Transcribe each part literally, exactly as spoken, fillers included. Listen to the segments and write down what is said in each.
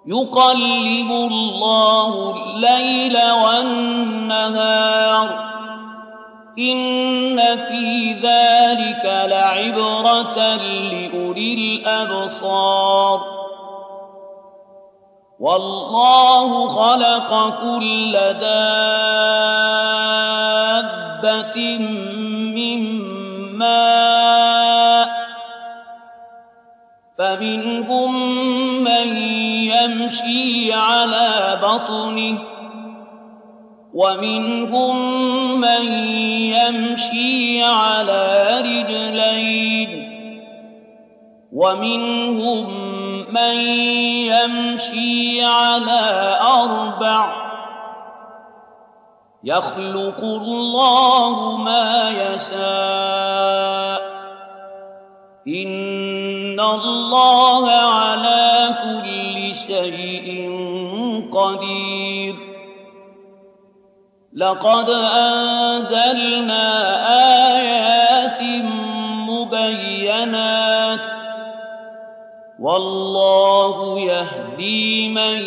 يقلب الله الليل والنهار إن في ذلك لعبرة لأولي الأبصار والله خلق كل دابة من ماء فمنهم من يمشي على بطنه ومنهم من يمشي على رجلين ومنهم من يمشي على أربع يخلق الله ما يشاء إن الله على كل شيء قدير لقد أنزلنا آيات مبينات والله يهدي من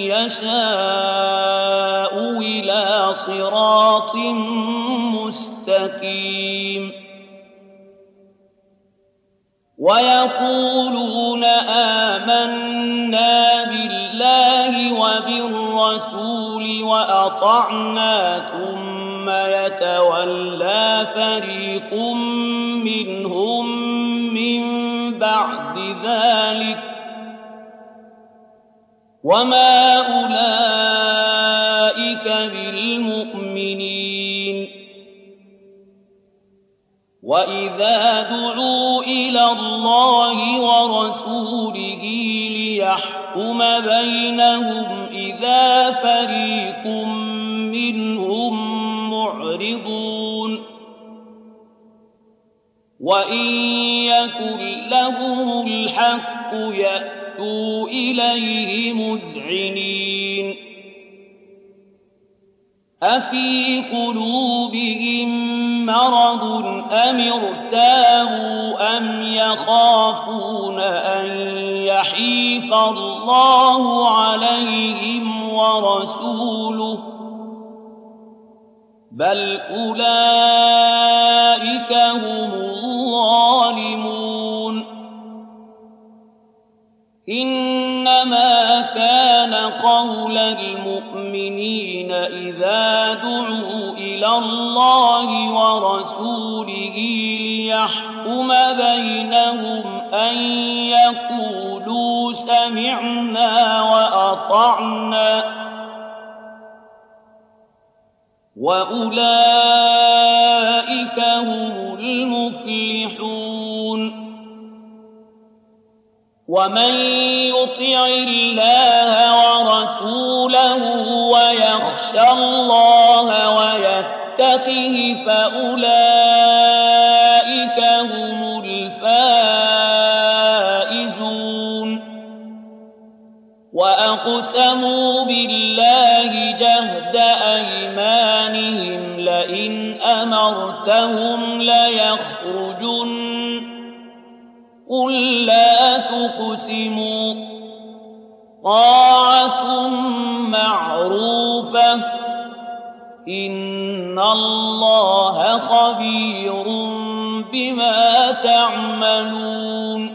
يشاء إلى صراط مستقيم ويقولون آمنا بالله وبالرسول وأطعنا ثم يتولى فريق منهم من بعد ذلك وما أولئك بالمؤمنين وإذا دعوا إلى الله ورسوله ليحكم بينهم إذا فريق منهم معرضون وإن يكن لهم الحق يأتوا إليه مذعنين أفي قلوبهم مرض أم ارتابوا أم يخافون أن يحيف الله عليهم ورسوله بل أولئك هم الظالمون إنما كان قول المؤمنين إذا دعوا إلى الله ورسوله ليحكم بينهم أن يقولوا سمعنا وأطعنا وأولئك هم المفلحون ومن يطع الله ورسوله ويخشى الله ويتقه فأولئك هم الفائزون وأقسموا بالله جهد أيمانهم لئن أمرتهم ليخرجن قل لا تقسموا طاعة معروفة إن الله خبير بما تعملون